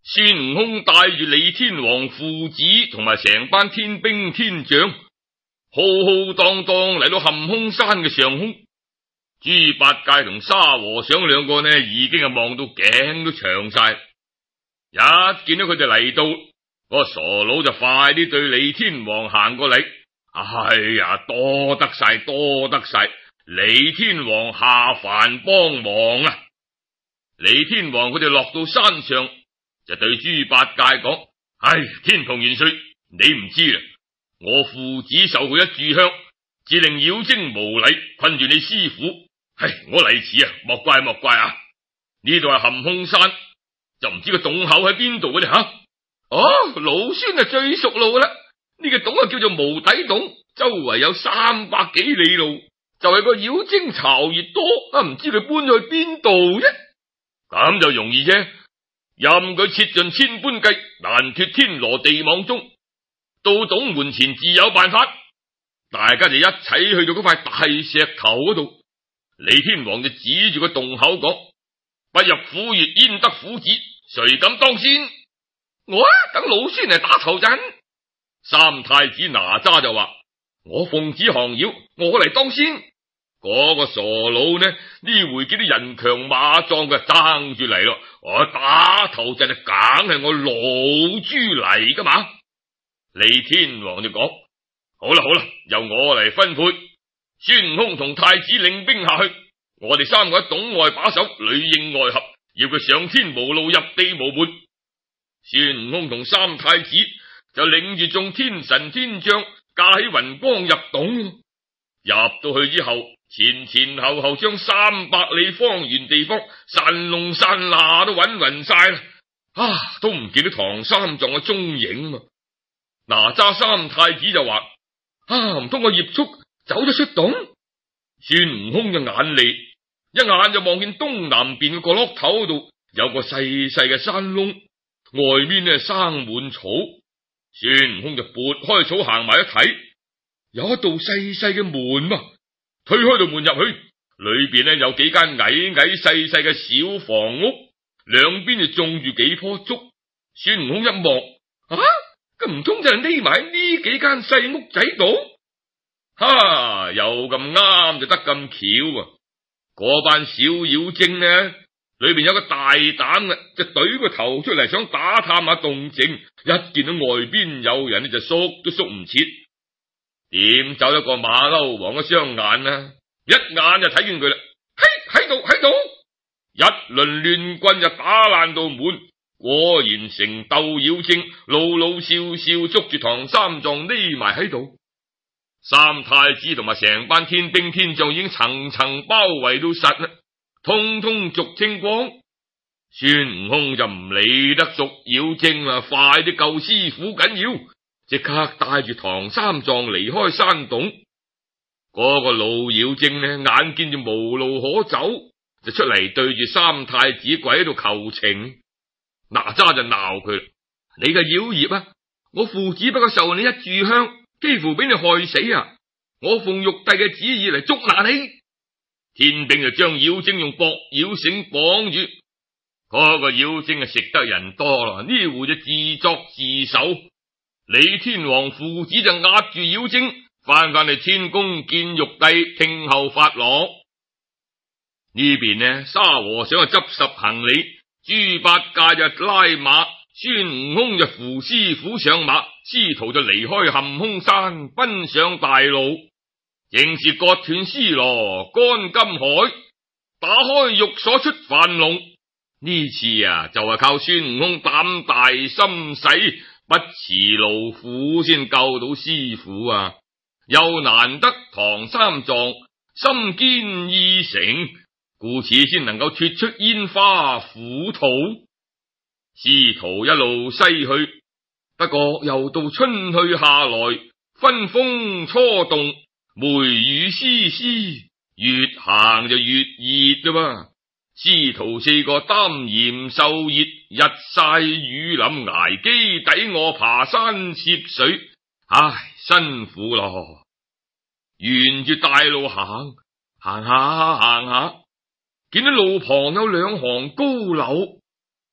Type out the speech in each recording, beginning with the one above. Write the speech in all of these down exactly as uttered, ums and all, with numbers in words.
孫悟空帶住李天王父子同埋成班天兵天將，浩浩蕩蕩嚟到陷空山嘅上空。豬八戒同沙和尚兩個呢，已經係望到頸都長晒。一見到佢哋嚟到，個傻佬就快啲對李天王行過嚟。哎呀，多得晒，多得晒，李天王下凡幫忙啊！李天王佢哋落到山上，就對豬八戒講：唉，天蓬元帥，你唔知啦，我父子受佢一炷香，致令妖精無禮困住你師傅。唉，我嚟遲啊，莫怪莫怪啊！呢度係陷空山，就唔知個洞口喺邊度嘅咧吓。哦，老孫係最熟路啦，呢個洞啊叫做無底洞，周圍有三百幾里路，就係個妖精巢穴多啊，唔知佢搬咗去邊度啫。咁就容易啫，任佢設盡千般計，難脫天羅地網中，到洞門前自有辦法。大家就一齊去到嗰塊大石頭嗰度。李天王就指住個洞口講：不入虎穴焉得虎子，誰敢當先？我啊，等老孫嚟打頭陣。三太子哪吒就話：我奉旨降妖，我嚟當先。嗰、那個傻佬呢？呢回見啲人強馬壯嘅爭住嚟咯，我打頭陣就梗係我老豬嚟噶嘛。李天王就講：好啦好啦，由我嚟分配。孫悟空同太子領兵下去，我哋三個喺洞外把守，裏應外合，要佢上天無路，入地無門。孫悟空同三太子就領住眾天神天將，駕起雲光入洞。入到去之後，前前後後將三百里方圓地方山窿山罅都揾勻晒啦，啊，都唔見到唐三藏嘅蹤影啊！哪吒三太子就話：啊，唔通個葉叔走咗出洞？孫悟空嘅眼利，一眼就望見東南邊嘅角落頭度有個細細嘅山窿，外面呢生滿草。孫悟空就撥開草行埋一睇，有一道細細嘅門嘛，推開道門入去，裏邊呢有幾間矮矮細細嘅小房屋，兩邊就種住幾棵竹。孫悟空一望，啊，咁唔通就係匿埋呢幾間細屋仔度？哈，又咁啱就得咁巧啊！嗰班小妖精呢，裏邊有個大膽嘅，就懟個頭出嚟想打探下動靜，一見到外邊有人呢，就縮都縮唔切。點走得過馬騮王嘅雙眼啊？一眼就睇見佢啦！嘿，喺度喺度！一輪亂棍就打爛道門，果然成鬥妖精，老老少少捉住唐三藏匿埋喺度。三太子同埋成班天兵天將已經層層包圍到實啦，通通逐清光。孫悟空就唔理得捉妖精啦，快啲救師傅緊要，即刻帶住唐三藏離開山洞。嗰、那個老妖精呢，眼見住無路可走，就出嚟對住三太子跪喺度求情。哪吒就鬧佢啦：你個妖孽啊！我父子不過受你一炷香，幾乎俾你害死啊！我奉玉帝嘅旨意嚟捉拿你。天兵就將妖精用縛妖繩綁住。嗰、那個妖精啊，食得人多啦，呢回就自作自受。李天王父子就壓住妖精，翻返去天宮見玉帝，聽候發落。呢邊呢，沙和尚就執拾行李，豬八戒就拉馬，孫悟空就扶師傅上馬，師徒就離開陷空山，奔上大路。正是割斷絲羅乾金海，打開玉鎖出樊籠。呢次啊，就係靠孫悟空膽大心細，不辭勞苦先救到師傅啊！又難得唐三藏心堅意誠，故此先能夠脫出煙花苦途。師徒一路西去，不過又到春去夏來，分風初動，梅雨絲絲，越行就越熱啦噃。師徒四個擔鹽受熱，日曬雨淋，挨飢抵餓，爬山涉水，唉，辛苦咯。沿住大路行，行下行下，見到路旁有兩行高樓，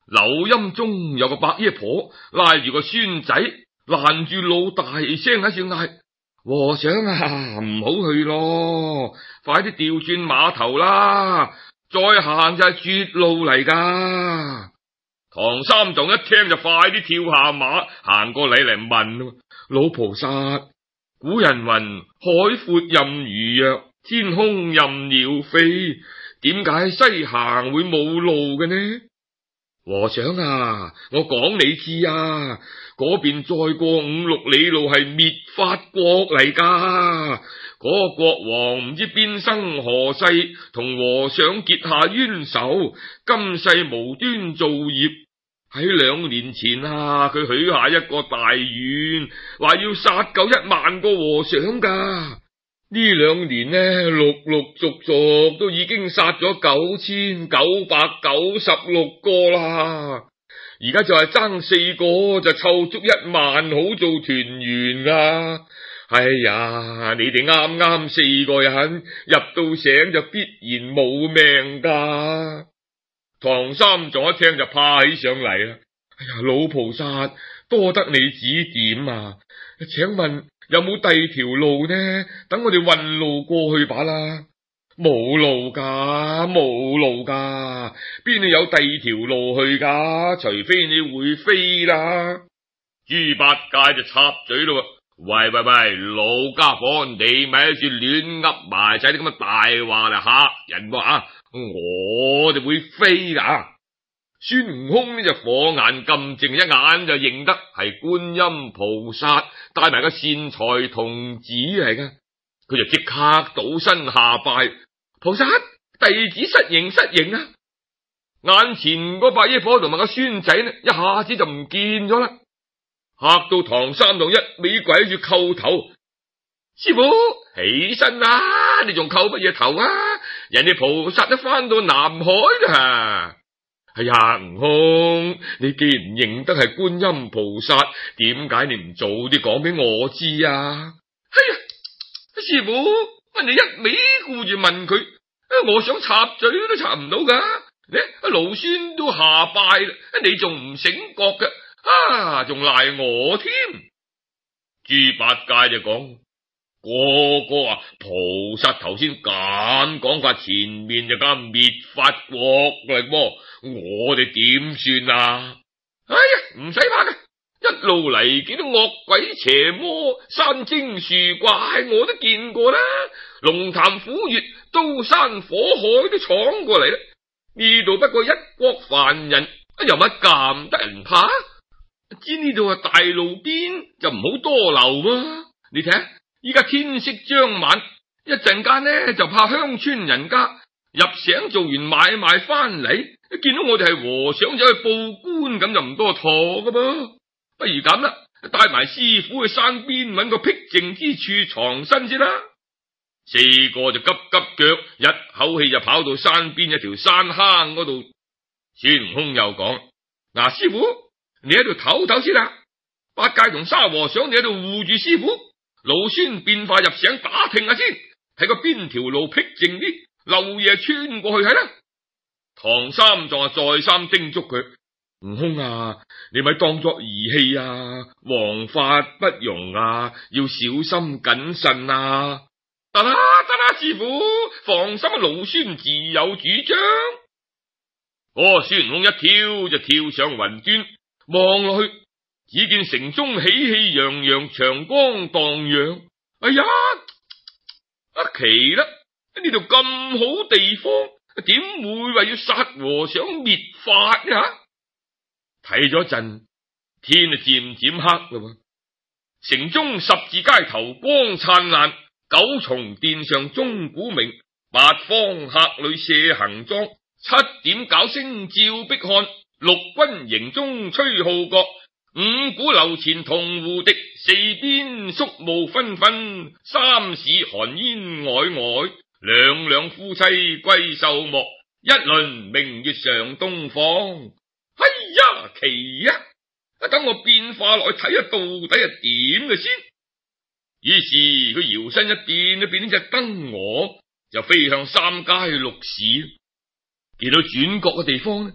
柳陰中有個伯爺婆拉住個孫仔，攔住路，大聲喺度嗌：和尚啊，唔好去咯，快啲調轉碼頭啦，再行就係絕路嚟噶。唐三藏一聽就快啲跳下馬，行過嚟嚟問：老菩薩，古人云海闊任魚躍，天空任鳥飛，點解西行會冇路嘅呢？和尚啊，我講你知啊，嗰邊再過五六里路係滅法國嚟噶，嗰個國王唔知邊生何世，同和尚結下冤仇，今世無端造業。喺兩年前啊，佢許下一個大願，話要殺夠一萬個和尚噶。呢兩年呢，陸陸續續都已經殺咗九千九百九十六個啦，而家就係爭四個就湊足一萬，好做團圓啦。哎呀，你哋啱啱四個人入到醒就必然冇命噶。唐三藏一聽就怕起上嚟啦。哎呀，老菩薩多得你指點啊，請問有冇第二條路呢？等我哋運路過去把啦。冇路噶，冇路噶，邊度有第二條路去噶？除非你會飛啦。豬八戒就插嘴咯，喂喂喂，老家伙，你咪喺住亂噏埋晒啲咁嘅大話嚟嚇人喎啊！我哋會飛噶。孫悟空呢就火眼金睛，一眼就認得係觀音菩薩帶埋個善財童子嚟噶，佢就即刻倒身下拜：菩薩，弟子失迎失迎啊！眼前個伯爺婆同埋個孫仔呢，一下子就唔見咗啦，嚇到唐三藏一味鬼住叩頭：師父起身啦，你仲叩乜嘢頭啊？人哋菩薩都翻到南海啦。哎呀，悟空，你既然認得係觀音菩薩，點解你唔早啲講俾我知啊？哎呀，師父，乜你一味顧住問佢，我想插嘴都插唔到噶。你老孫都下拜啦，你仲唔醒覺嘅？啊，仲賴我添。豬八戒就講：哥哥啊，菩薩頭先咁講法，前面就梗滅法國嚟噃，我哋點算啊？哎呀，唔使怕嘅，一路嚟幾多惡鬼邪魔、山精樹怪，我都見過啦。龍潭虎穴、刀山火海都闖過嚟啦。呢度不過一國凡人，又乜咁得人怕？知呢度係大路邊，就唔好多留啊。你睇下，依家天色將晚，一陣間呢就怕鄉村人家入城做完買賣翻嚟，見到我哋係和尚走去報官，咁就唔多妥噶噃。不如咁啦，帶埋師傅去山邊揾個僻靜之處藏身先啦。四個就急急腳，一口氣就跑到山邊一條山坑嗰度。孫悟空又講：嗱，師傅，你喺度唞唞先啦。八戒同沙和尚，你喺度護住師傅。老孫變化入城打聽下先，睇個邊條路僻靜啲，漏夜穿過去係啦。唐三藏再三叮囑佢：悟空啊，你咪當作兒戲啊，王法不容啊，要小心謹慎啊。得啦得啦，師傅放心，老孫自有主張。哦，孫悟空一跳就跳上雲端，望落去，只見城中喜氣洋洋，長光蕩漾。哎呀，啊奇啦！呢度咁好地方，點會話要殺和尚滅法呀？睇咗陣，天啊漸漸黑啦。城中十字街頭光燦爛，九重殿上鐘鼓鳴，八方客旅射行裝，七點絞聲照碧漢，六軍營中吹號角，五鼓樓前銅胡笛，四邊肅霧紛紛，三市寒煙靄靄，兩兩夫妻歸壽幕，一輪明月上東方。哎呀，奇呀！等我變化落去睇下到底係點嘅先。於是佢搖身一變，就變咗隻燈蛾，就飛向三街六市。見到轉角嘅地方呢，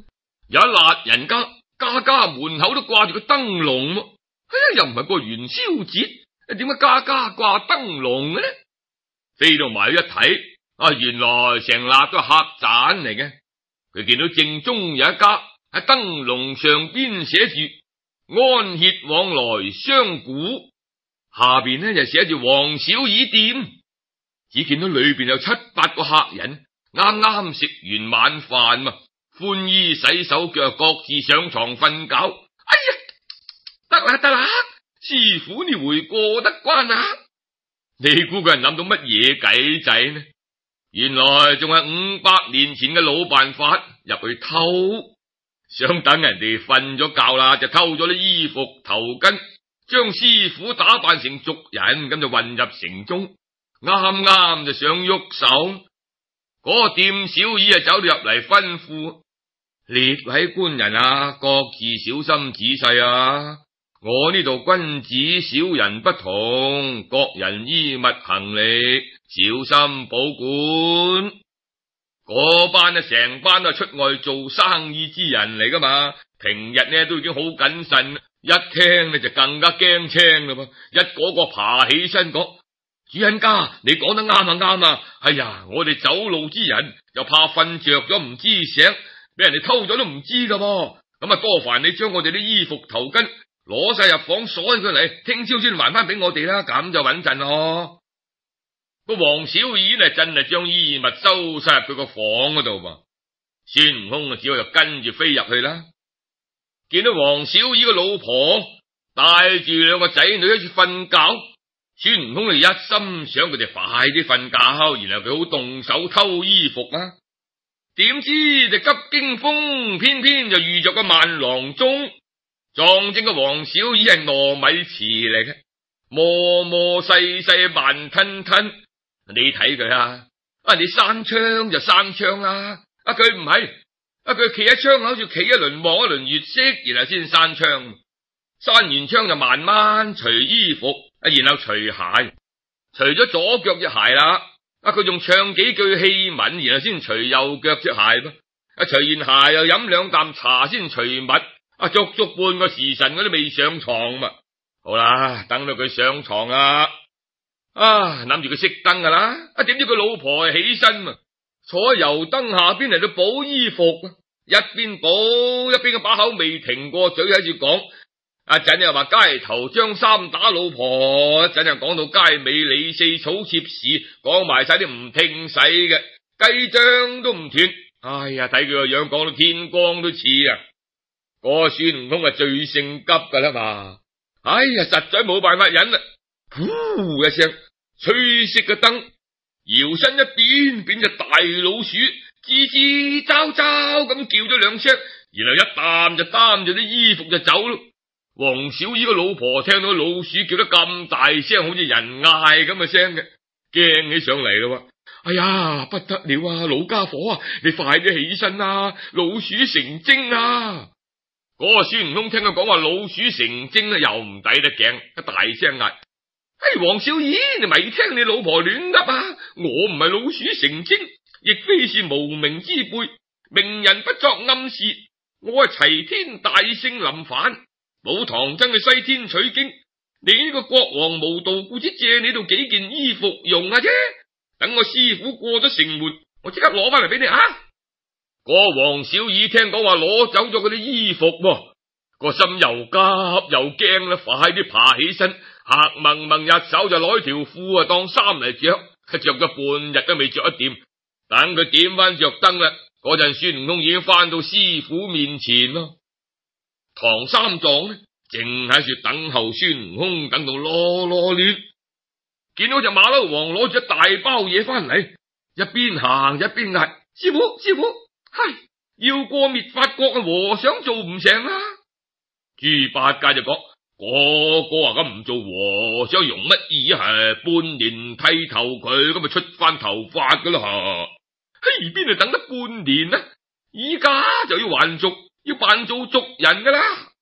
有一辣人家，家家門口都掛住個燈籠喎。哎呀，又唔係過元宵節，點解家家掛燈籠嘅呢？飛到埋去一睇，啊，原來成辣都係客棧嚟嘅。佢見到正中有一家喺燈籠上邊寫住安歇往來相鼓，下邊呢就寫住黃小二店。只見到裏邊有七八個客人，啱啱食完晚飯嘛，寬衣洗手腳，各自上床瞓覺。哎呀，得啦得啦，師傅你回過得關啊！你估佢係諗到乜嘢計仔呢？原來仲係五百年前嘅老辦法，入去偷，想等人哋瞓咗覺啦，就偷咗啲衣服頭巾，將師傅打扮成俗人，咁就混入城中。啱啱就想喐手，嗰、那個店小二啊走到入嚟吩咐：列位官人啊，各自小心仔細啊！我呢度君子小人不同，各人衣物行李小心保管。嗰班啊成班都係出外做生意之人嚟噶嘛，平日呢都已經好謹慎，一聽呢就更加驚青啦噃，一個個爬起身講：主人家，你講得啱啊啱啊！哎呀，我哋走路之人又怕瞓着咗唔知醒，俾人哋偷咗都唔知噶噃。咁啊多煩你將我哋啲衣服頭巾攞晒入房鎖起佢嚟，聽朝先還翻俾我哋啦，咁就穩陣咯。個黃小二呢真係將衣物收晒入佢個房嗰度噃，孫悟空啊只好就跟住飛入去啦。見到黃小二個老婆帶住兩個仔女喺處瞓覺，孫悟空就一心想佢哋快啲瞓覺，然後佢好動手偷衣服啊。點知就急驚風，偏偏就遇着個萬郎中，撞正個黃小二係糯米糍嚟嘅，磨磨細細慢吞吞。你睇佢啊，啊你閂窗就閂窗啦，啊佢唔係，啊佢企喺窗口就企一輪望一輪月色，然後先閂窗。閂完窗就慢慢除衣服，啊然後除鞋，除咗左腳隻鞋啦，啊佢仲唱幾句戲文，然後先除右腳隻鞋噃。啊除完鞋又飲兩啖茶先除襪，啊足足半個時辰佢都未上床嘛。好啦，等到佢上床啦。啊，諗住佢熄燈噶啦，啊點知佢老婆起身啊，坐喺油燈下邊嚟到補衣服，一邊補一邊個把口未停過嘴喺住講，一陣又話街頭張三打老婆，一陣又講到街尾李四草妾事，講埋晒啲唔聽使嘅雞章都唔斷。哎呀，睇佢個樣講到天光都似啊！嗰個孫悟空係最性急噶啦嘛，哎呀，實在冇辦法忍啦。呼一聲，吹熄個燈，搖身一變，變隻大老鼠，吱吱喳喳咁叫咗兩聲，然後一擔就擔住啲衣服就走咯。黃小二個老婆聽到老鼠叫得咁大聲，好似人嗌咁嘅聲嘅，驚起上嚟咯。哎呀，不得了啊，老家伙啊，你快啲起身啊，老鼠成精啊！嗰個孫悟空聽佢講話老鼠成精啊，又唔抵得頸，一大聲嗌：哎，黃小二，你咪聽你老婆亂噏啊！我唔係老鼠成精，亦非是無名之輩，明人不作暗事。我係齊天大聖臨凡，冇唐僧嘅西天取經。你呢個國王無道故，只借你度幾件衣服用啊啫。等我師傅過咗城門，我即刻攞翻嚟俾你啊！個黃小二聽講話攞走咗嗰啲衣服，個心又急又驚啦，快啲爬起身。黑蒙蒙一手就攞條褲啊當衫嚟着，着咗半日都未着一掂。等佢點翻着燈啦，嗰陣孫悟空已經翻到師傅面前咯。唐三藏呢，淨喺處等候孫悟空，等到囉囉攣。見到隻馬騮王攞住一大包嘢翻嚟，一邊行一邊嗌：師傅師傅，係要過滅法國嘅和尚做唔成啦。豬八戒就講：個個啊咁唔做和尚容乜易啊？半年剃頭佢咁咪出翻頭髮噶啦吓！嘿，邊度等得半年呢？依家就要還俗，要扮做俗人噶啦！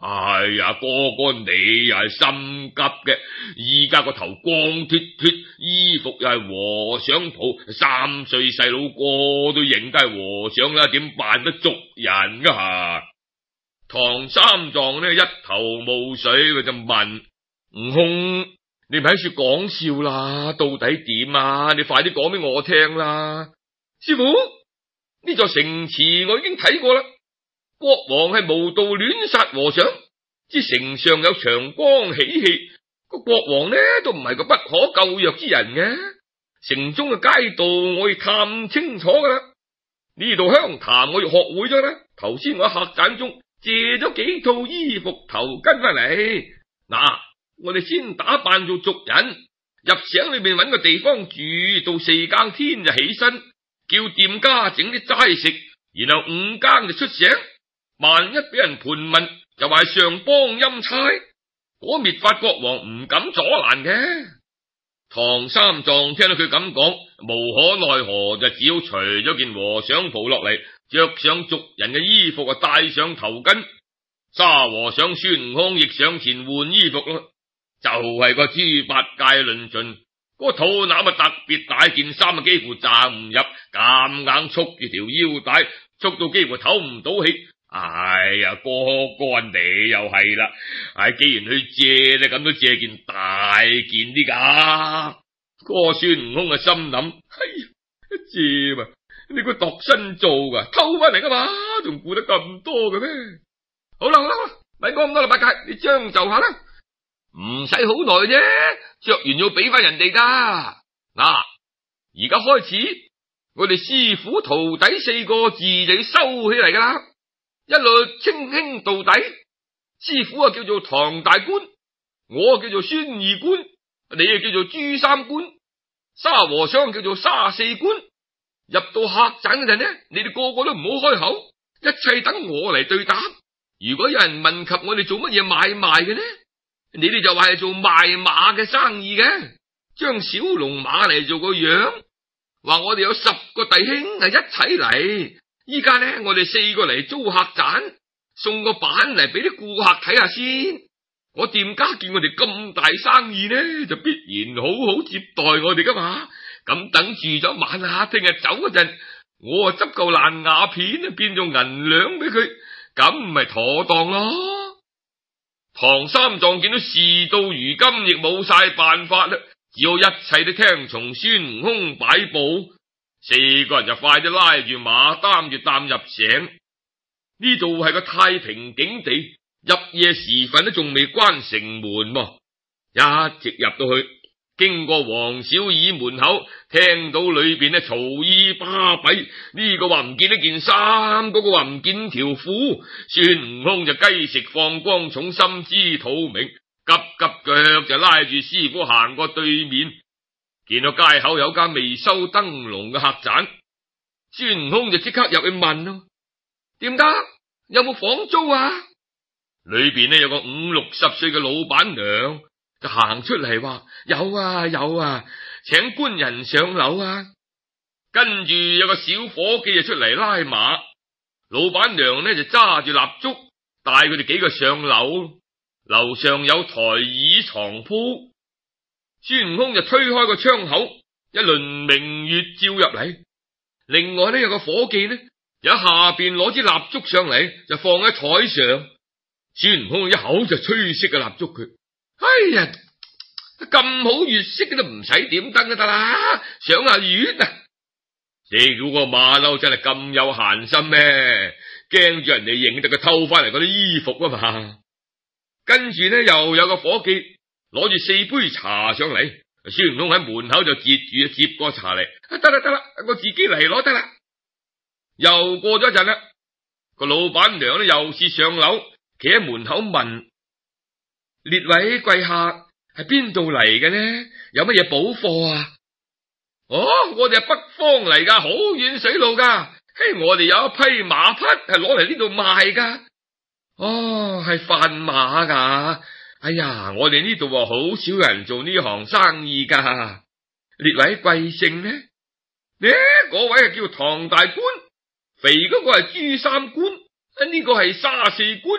哎呀，哥哥你又係心急嘅，依家個頭光脫脫，衣服又係和尚袍，三歲細佬哥都認得係和尚啦，點扮得俗人噶吓？唐三藏呢一頭霧水，佢就問悟空：你咪喺處講笑啦？到底點啊？你快啲講俾我聽啦！師父，呢座城池我已經睇過啦。國王係無道亂殺和尚，知城上有祥光喜氣，個國王呢都唔係個不可救藥之人嘅。城中嘅街道我要探清楚噶啦，呢度鄉談我要學會咗啦。頭先我喺客棧中借咗幾套衣服頭巾翻嚟，嗱，我哋先打扮做族人，入城裏面搵個地方住，到四更天就起身，叫店家整啲齋食，然後五更就出城。萬一俾人盤問，就話係上邦欽差，嗰滅法國王唔敢阻攔嘅。唐三藏聽到佢咁講，無可奈何，就只好除咗件和尚袍落嚟，着上族人嘅衣服，啊戴上頭巾。沙和尚孫悟空亦上前換衣服咯，就係、是、個豬八戒論盡，嗰、那個肚腩啊特別大，件衫啊幾乎站唔入，夾硬束住條腰帶，束到幾乎唞唔到氣。哎呀，哥哥你又係啦！唉，既然去借咧，咁都借件大件啲噶。哥孫悟空嘅心諗：哎呀，借嘛？你估度身做噶，偷翻嚟噶嘛？仲顧得咁多嘅咩？好啦好啦，咪講咁多啦，八戒，你將就下啦，唔使好耐啫，着完要俾翻人哋噶。嗱，而家開始，我哋師傅徒弟四個字就要收起嚟噶啦。一律稱兄道弟，師傅啊叫做唐大官，我叫做孫二官，你啊叫做朱三官，沙和尚叫做沙四官。入到客棧嗰陣呢，你哋個個都唔好開口，一切等我嚟對答。如果有人問及我哋做乜嘢買賣嘅呢，你哋就話係做賣馬嘅生意嘅，將小龍馬嚟做個樣，話我哋有十個弟兄係一齊嚟。依家呢，我哋四個嚟租客棧，送個板嚟俾啲顧客睇下先。我店家見我哋咁大生意呢，就必然好好接待我哋噶嘛。咁等住咗晚下，聽日走嗰陣，我啊執嚿爛瓦片啊，變做銀兩俾佢，咁唔係妥當咯。唐三藏見到事到如今，亦冇晒辦法啦，只好一切都聽從孫悟空擺布。四個人就快啲拉住馬，擔住擔入城。呢度係個太平景地，入夜時分都仲未關城門喎。一直入到去，經過黃小二門口，聽到裏邊呢嘈咿巴閉，呢個話唔見呢件衫，嗰個話唔見條褲。孫悟空就雞食放光重，心知肚明，急急腳就拉住師傅行過對面。見到街口有間未收燈籠嘅客棧，孫悟空就即刻入去問咯：點解有冇房租啊？裏邊呢有個五六十歲嘅老闆娘就行出嚟話：有啊有啊，請官人上樓啊。跟住有個小伙計就出嚟拉馬，老闆娘呢就揸住蠟燭帶佢哋幾個上樓。樓上有台椅床鋪。孫悟空就推開個窗口，一輪明月照入嚟。另外呢有個伙計呢，就喺下邊攞支蠟燭上嚟，就放喺台上。孫悟空一口就吹熄個蠟燭佢。哎呀，咁好月色都唔使點燈就得啦，賞下月啊！你估個馬騮真係咁有閒心咩？驚住人哋認得佢偷翻嚟嗰啲衣服啊嘛。跟住呢又有個伙計攞住四杯茶上嚟，孫悟空喺門口就截住接過茶嚟，得啦得啦，我自己嚟攞得啦。又過咗一陣啦，個老闆娘咧又是上樓，企喺門口問：列位貴客係邊度嚟嘅呢？有乜嘢補貨啊？哦，我哋係北方嚟噶，好遠水路噶。嘿，我哋有一匹馬匹係攞嚟呢度賣噶。哦，係販馬噶。哎呀，我哋呢度啊好少人做呢行生意噶。列位貴姓呢？呢嗰位係叫唐大官，肥嗰個係朱三官，呢個係沙四官，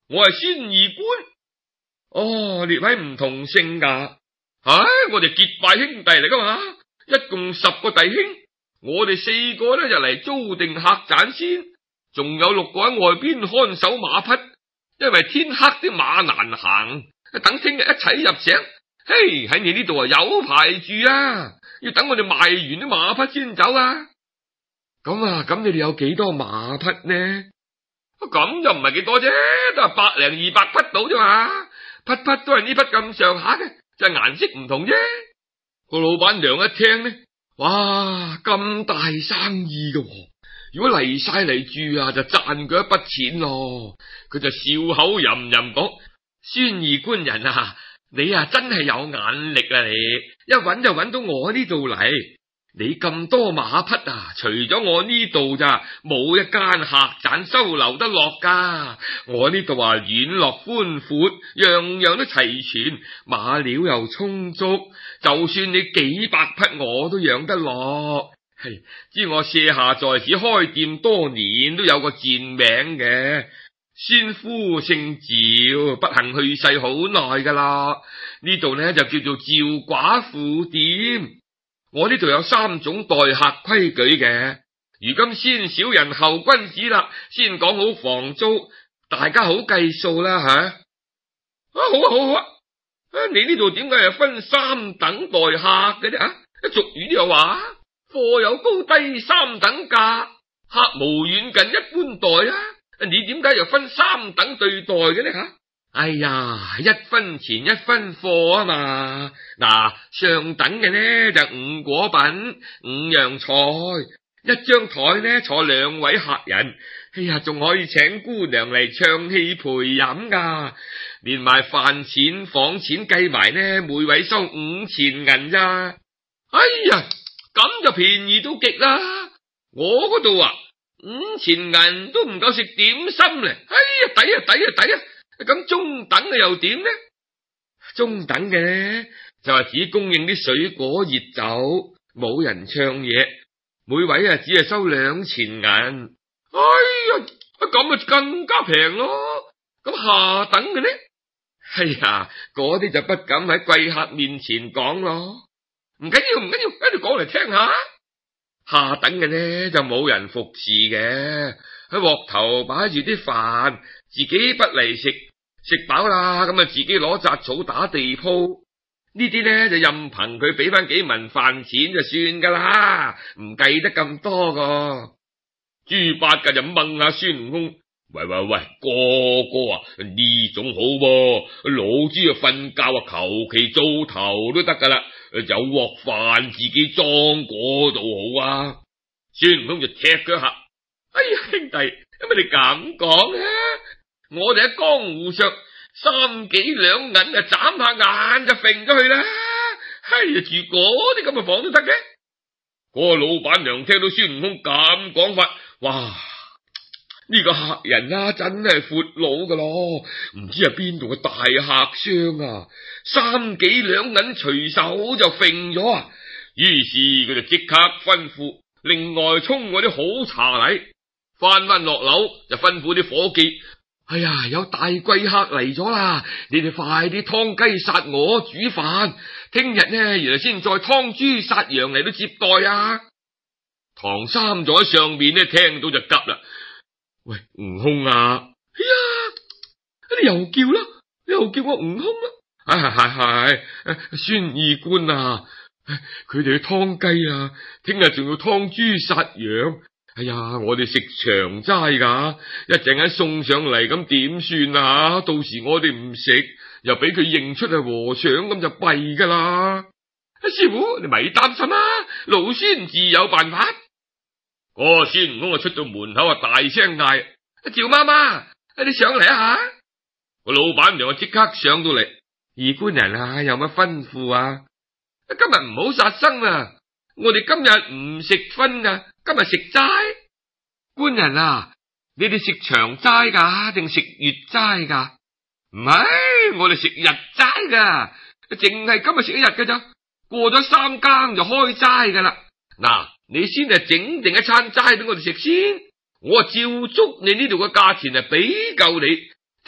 我係孫二官。哦，列位唔同姓噶。唉、哎，我哋結拜兄弟嚟噶嘛，一共十個弟兄，我哋四個咧就嚟租定客棧先，仲有六個喺外邊看守馬匹，因為天黑啲馬難行，等聽日一齊入城。嘿，喺你呢度啊有排住啊，要等我哋賣完啲馬匹先走啊。咁啊，咁你哋有幾多馬匹呢？咁就唔係幾多啫，都係百零二百匹到啫嘛，匹匹都係呢匹咁上下嘅，就係顏色唔同啫。個老闆娘一聽呢，哇，咁大生意嘅，如果嚟晒嚟住啊，就賺佢一筆錢咯。佢就笑口吟吟講：孫二官人啊，你啊真係有眼力啊！你一揾就揾到我呢度嚟。你咁多馬匹啊，除咗我呢度咋，冇一間客棧收留得落噶。我呢度啊院落寬闊，樣樣都齊全，馬料又充足，就算你幾百匹我都養得落。係，知我卸下在此開店多年，都有個賤名嘅。先夫姓趙，不幸去世好耐噶啦。呢度呢就叫做趙寡婦店。我呢度有三種待客規矩嘅，如今先小人後君子啦，先講好房租，大家好計數啦吓。啊，好啊好啊，啊你呢度點解係分三等待客嘅啫？啊，俗語都有話，貨有高低三等價，客無遠近一般待啊。你點解又分三等對待嘅呢？吓？哎呀，一分錢一分貨啊嘛！嗱，上等嘅呢就五果品、五樣菜，一張台呢坐兩位客人。哎呀，仲可以請姑娘嚟唱戲陪飲噶，連埋飯錢、房錢計埋呢，每位收五錢銀咋。哎呀，咁就便宜到極啦！我嗰度啊，五錢銀都唔夠食點心咧。哎呀，抵啊抵啊抵啊！咁中等嘅又點呢？中等嘅呢就係只供應啲水果熱酒，冇人唱嘢，每位啊只係收兩錢銀。哎呀，咁啊更加平咯。咁下等嘅呢？哎呀，嗰啲就不敢喺貴客面前講咯。唔緊要唔緊要，跟住講嚟聽下。下等嘅呢就冇人服侍嘅，喺鑊頭擺住啲飯，自己不嚟食，食飽啦咁啊自己攞雜草打地鋪。呢啲呢就任憑佢俾翻幾文飯錢就算噶啦，唔計得咁多個。豬八戒就問下孫悟空：喂喂喂，哥哥啊，呢種好噃，老豬啊瞓覺啊求其做頭都得噶啦，有鑊飯自己裝嗰度好啊。孫悟空就踢佢一下：哎呀兄弟，乜你咁講啊？我哋喺江湖上三幾兩銀啊，眨下眼就揈咗去啦。哎呀，住嗰啲咁嘅房都得嘅。嗰個老闆娘聽到孫悟空咁講法，哇！呢個客人啊，真係闊佬噶咯，唔知係邊度嘅大客商啊，三幾兩銀隨手就揈咗啊。於是佢就即刻吩咐另外沖嗰啲好茶嚟，翻翻落樓就吩咐啲伙計：哎呀，有大貴客嚟咗啦，你哋快啲劏雞殺鵝煮飯，聽日呢原來先再劏豬殺羊嚟到接待啊。唐三就喺上面呢聽到就急啦：喂，悟空啊！哎呀，你又叫啦，你又叫我悟空啦！係係係係，孫二官啊，佢哋去劏雞啊，聽日仲要劏豬殺羊。哎呀，我哋食長齋噶，一陣間送上嚟咁點算啊？到時我哋唔食，又俾佢認出係和尚，咁就弊噶啦。師傅，你咪擔心啊，老孫自有辦法。嗰個孫悟空啊出到門口啊，大聲嗌：趙媽媽，你上嚟一下。個老闆娘啊即刻上到嚟：二官人啊，有乜吩咐啊？今日唔好殺生啊，我哋今日唔食葷啊，今日食齋。官人啊，你哋食長齋噶定食月齋噶？唔係，我哋食日齋噶，淨係今日食一日噶咋，過咗三更就開齋噶啦。嗱，你先係整定一餐齋俾我哋食先，我啊照足你呢度嘅價錢啊俾夠你，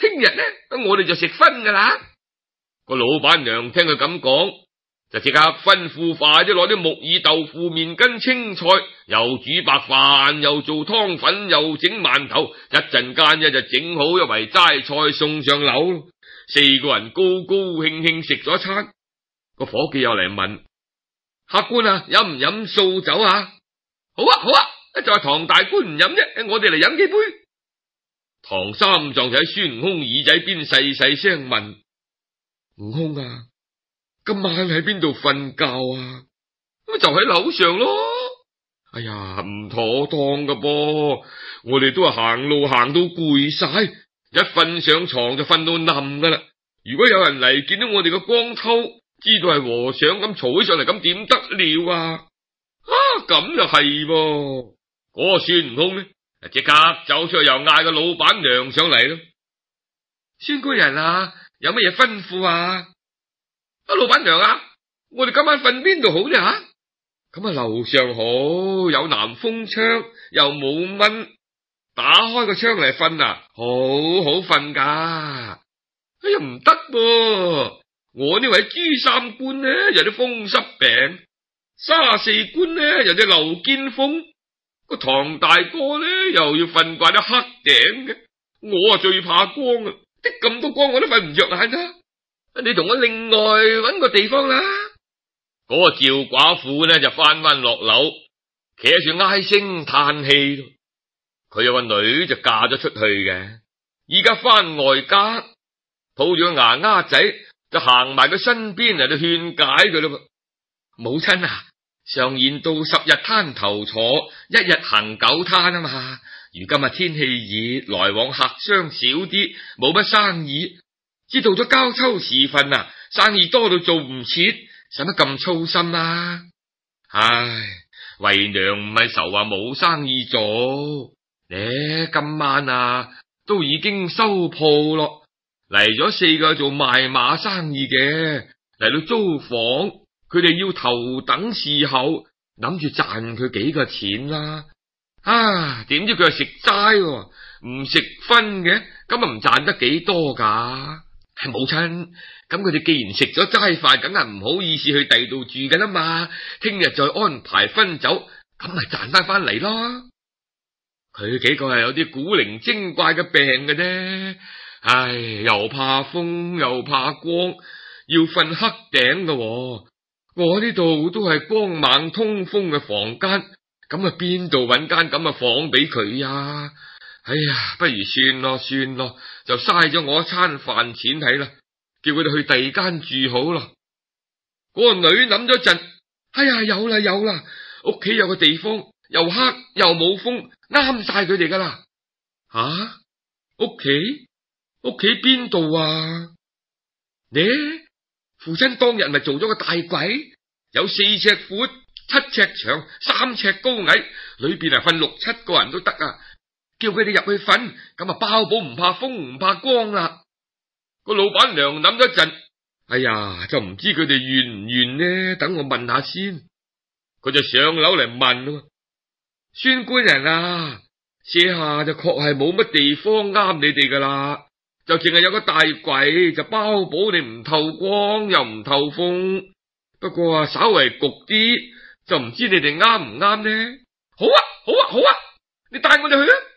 聽日呢，我哋就食葷噶啦。個老闆娘聽佢咁講，就即刻吩咐快啲攞啲木耳豆腐、麵筋、青菜，又煮白飯，又做湯粉，又整饅頭，一陣間呢就整好一圍齋菜送上樓。四個人高高興興食咗一餐。個伙計又嚟問客官啊，飲唔飲素酒啊？好啊好啊，就係唐大官唔飲啫，我哋嚟飲幾杯。唐三藏就喺孫悟空耳仔邊細細聲問：悟空啊，今晚喺邊度瞓覺啊？咁就喺樓上咯。哎呀，唔妥當噶噃，我哋都係行路行到攰晒，一瞓上床就瞓到冧噶啦。如果有人嚟見到我哋個光頭，知道係和尚咁嘈起上嚟，咁點得了啊？啊，咁就係噃。嗰個孫悟空呢，即刻走出去又嗌個老闆娘上嚟咯。孫官人啊，有乜嘢吩咐啊？啊，老闆娘啊，我哋今晚瞓邊度好啫吓？咁啊，樓上好，有南風窗，又冇蚊，打開個窗嚟瞓啊，好好瞓噶。哎呀，唔得噃，我呢位朱三官呢有啲風濕病，沙四官呢有啲漏肩風，個唐大哥呢又要瞓慣啲黑頂嘅，我啊最怕光啊，滴咁多光我都瞓唔着眼啦。你同我另外搵個地方啦。嗰個趙寡婦呢就翻翻落樓，企喺處唉聲嘆氣。佢有個女就嫁咗出去嘅，依家翻外家，抱住個牙丫仔就行埋佢身邊嚟到勸解佢咯。母親啊，常言道十日灘頭坐，一日行九灘啊嘛。如今啊天氣熱，來往客商少啲，冇乜生意。知道咗交秋時分啊，生意多到做唔切，使乜咁操心啊？唉，為娘唔係愁話冇生意做，呢今晚啊都已經收鋪咯，嚟咗四個做賣馬生意嘅嚟到租房，佢哋要頭等伺候，諗住賺佢幾個錢啦。啊，點知佢係食齋，唔食葷嘅，咁啊唔賺得幾多噶？係母親，咁佢哋既然食咗齋飯，梗係唔好意思去第度住噶啦嘛。聽日再安排葷酒，咁咪賺翻翻嚟咯。佢幾個係有啲古靈精怪嘅病嘅啫。唉，又怕風又怕光，要瞓黑頂嘅。我呢度都係光猛通風嘅房間，咁啊邊度搵間咁嘅房俾佢呀？哎呀，不如算咯算咯，就嘥咗我一餐飯錢睇啦，叫佢哋去第二間住好啦。嗰個女諗咗陣，哎呀，有啦有啦，屋企有個地方，又黑又冇風，啱晒佢哋噶啦。吓，屋企屋企邊度啊？呢父親當日咪做咗個大櫃，有四尺闊、七尺長、三尺高矮，裏邊係瞓六七個人都得啊。叫佢哋入去瞓，咁啊包保唔怕風唔怕光啦。個老闆娘諗咗陣，哎呀，就唔知佢哋願唔願呢？等我問下先。佢就上樓嚟問咯。孫官人啊，舍下就確係冇乜地方啱你哋噶啦，就淨係有個大櫃，就包保你唔透光又唔透風。不過啊，稍為焗啲，就唔知你哋啱唔啱呢？好啊，好啊，好啊，你帶我哋去啊！